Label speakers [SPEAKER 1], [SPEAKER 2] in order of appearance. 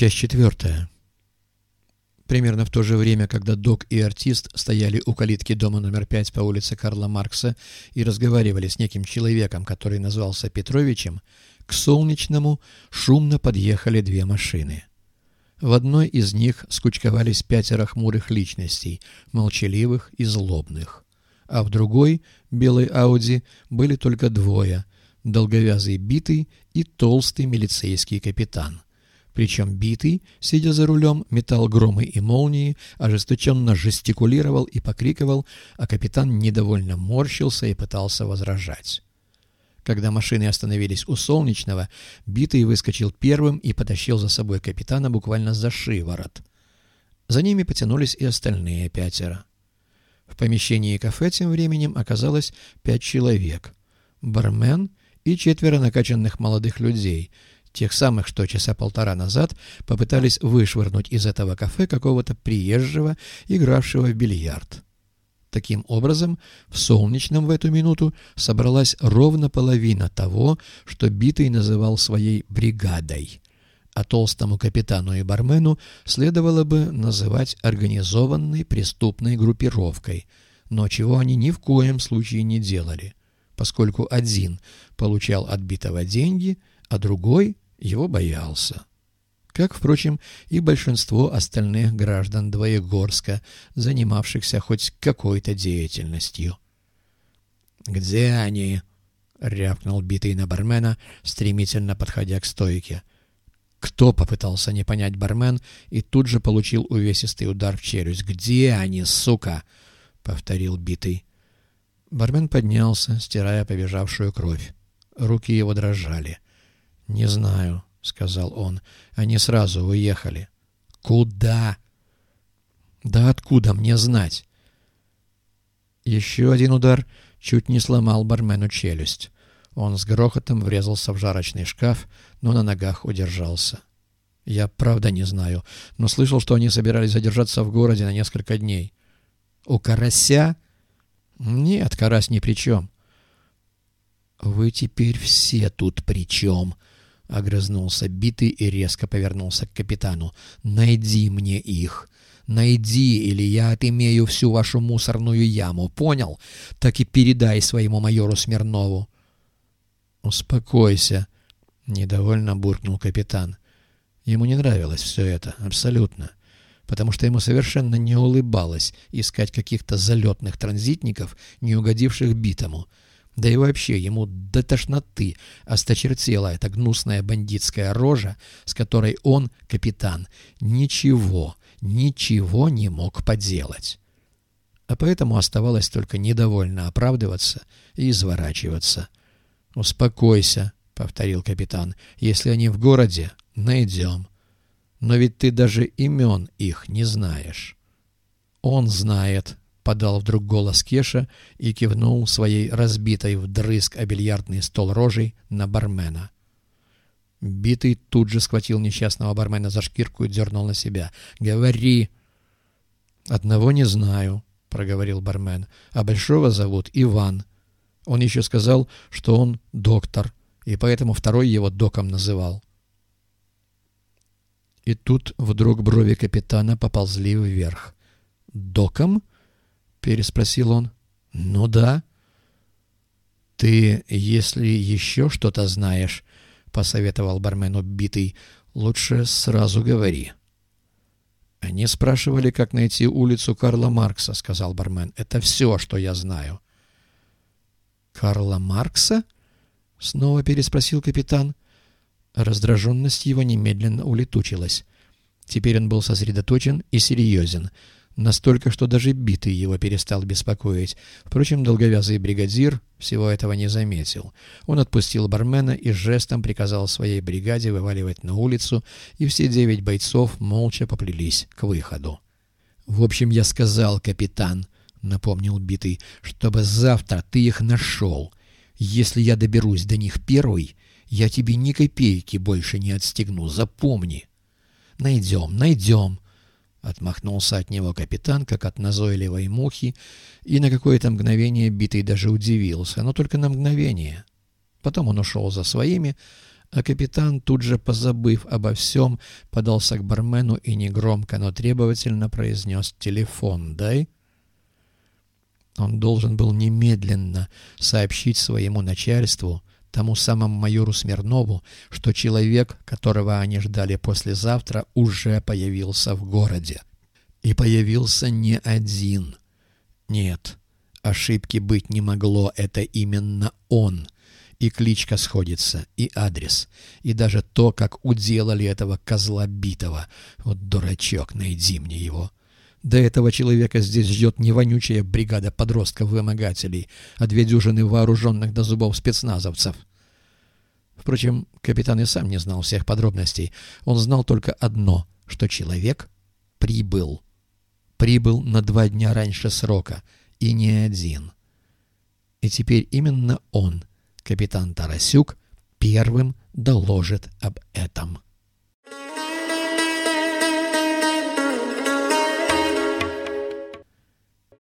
[SPEAKER 1] Часть 4. Примерно в то же время, когда док и артист стояли у калитки дома номер 5 по улице Карла Маркса и разговаривали с неким человеком, который назвался Петровичем, к Солнечному шумно подъехали две машины. В одной из них скучковались 5 хмурых личностей, молчаливых и злобных, а в другой, белой Ауди, были только двое — долговязый Битый и толстый милицейский капитан. Причем Битый, сидя за рулем, метал громы и молнии, ожесточенно жестикулировал и покрикивал, а капитан недовольно морщился и пытался возражать. Когда машины остановились у Солнечного, Битый выскочил первым и потащил за собой капитана буквально за шиворот. За ними потянулись и остальные 5. В помещении кафе тем временем оказалось 5 человек. Бармен и 4 накачанных молодых людей, тех самых, что часа полтора назад попытались вышвырнуть из этого кафе какого-то приезжего, игравшего в бильярд. Таким образом, в Солнечном в эту минуту собралась ровно половина того, что Битый называл своей бригадой, а толстому капитану и бармену следовало бы называть организованной преступной группировкой, но чего они ни в коем случае не делали, поскольку один получал от Битого деньги, а другой его боялся. Как, впрочем, и большинство остальных граждан Двоегорска, занимавшихся хоть какой-то деятельностью. «Где они?» — рявкнул Битый на бармена, стремительно подходя к стойке. «Кто?» — попытался не понять бармен и тут же получил увесистый удар в челюсть. «Где они, сука?» — повторил Битый. Бармен поднялся, стирая побежавшую кровь. Руки его дрожали. «Не знаю», — сказал он. «Они сразу уехали». «Куда?» «Да откуда мне знать?» Еще один удар чуть не сломал бармену челюсть. Он с грохотом врезался в жарочный шкаф, но на ногах удержался. «Я правда не знаю, но слышал, что они собирались задержаться в городе на несколько дней». «У Карася?» «Нет, Карась ни при чем». «Вы теперь все тут при чем?» — огрызнулся Битый и резко повернулся к капитану. «Найди мне их. Найди, или я отымею всю вашу мусорную яму. Понял? Так и передай своему майору Смирнову». «Успокойся», — недовольно буркнул капитан. Ему не нравилось все это, абсолютно, потому что ему совершенно не улыбалось искать каких-то залетных транзитников, не угодивших Битому. Да и вообще ему до тошноты осточертела эта гнусная бандитская рожа, с которой он, капитан, ничего не мог поделать. А поэтому оставалось только недовольно оправдываться и изворачиваться. «Успокойся», — повторил капитан, — «если они в городе, найдем. Но ведь ты даже имен их не знаешь». «Он знает», — подал вдруг голос Кеша и кивнул своей разбитой вдрызг о бильярдный стол рожей на бармена. Битый тут же схватил несчастного бармена за шкирку и дернул на себя. «Говори!» «Одного не знаю», — проговорил бармен, — «а большого зовут Иван. Он еще сказал, что он доктор, и поэтому второй его доком называл». И тут вдруг брови капитана поползли вверх. «Доком?» — переспросил он. «Ну да». «Ты, если еще что-то знаешь, — посоветовал бармену Битый, — лучше сразу говори». «Они спрашивали, как найти улицу Карла Маркса, — сказал бармен. — Это все, что я знаю». «Карла Маркса?» — снова переспросил капитан. Раздраженность его немедленно улетучилась. Теперь он был сосредоточен и серьезен. Настолько, что даже Битый его перестал беспокоить. Впрочем, долговязый бригадир всего этого не заметил. Он отпустил бармена и жестом приказал своей бригаде вываливать на улицу, и все 9 бойцов молча поплелись к выходу. «В общем, я сказал, капитан, — напомнил Битый, — чтобы завтра ты их нашел. Если я доберусь до них первый, я тебе ни копейки больше не отстегну, запомни». «Найдем», — отмахнулся от него капитан, как от назойливой мухи, и на какое-то мгновение Битый даже удивился, но только на мгновение. Потом он ушел за своими, А капитан, тут же позабыв обо всем, подался к бармену и негромко, но требовательно произнес: «Телефон дай». Он должен был немедленно сообщить своему начальству, тому самому майору Смирнову, что человек, которого они ждали послезавтра, уже появился в городе. И появился не один. Нет, ошибки быть не могло, это именно он. И кличка сходится, и адрес, и даже то, как уделали этого козла битого. Вот дурачок, найди мне его. До этого человека здесь ждет не вонючая бригада подростков-вымогателей, а 2 дюжины вооруженных до зубов спецназовцев. Впрочем, капитан и сам не знал всех подробностей. Он знал только одно, что человек прибыл. Прибыл на 2 дня раньше срока, и не один. И теперь именно он, капитан Тарасюк, первым доложит об этом.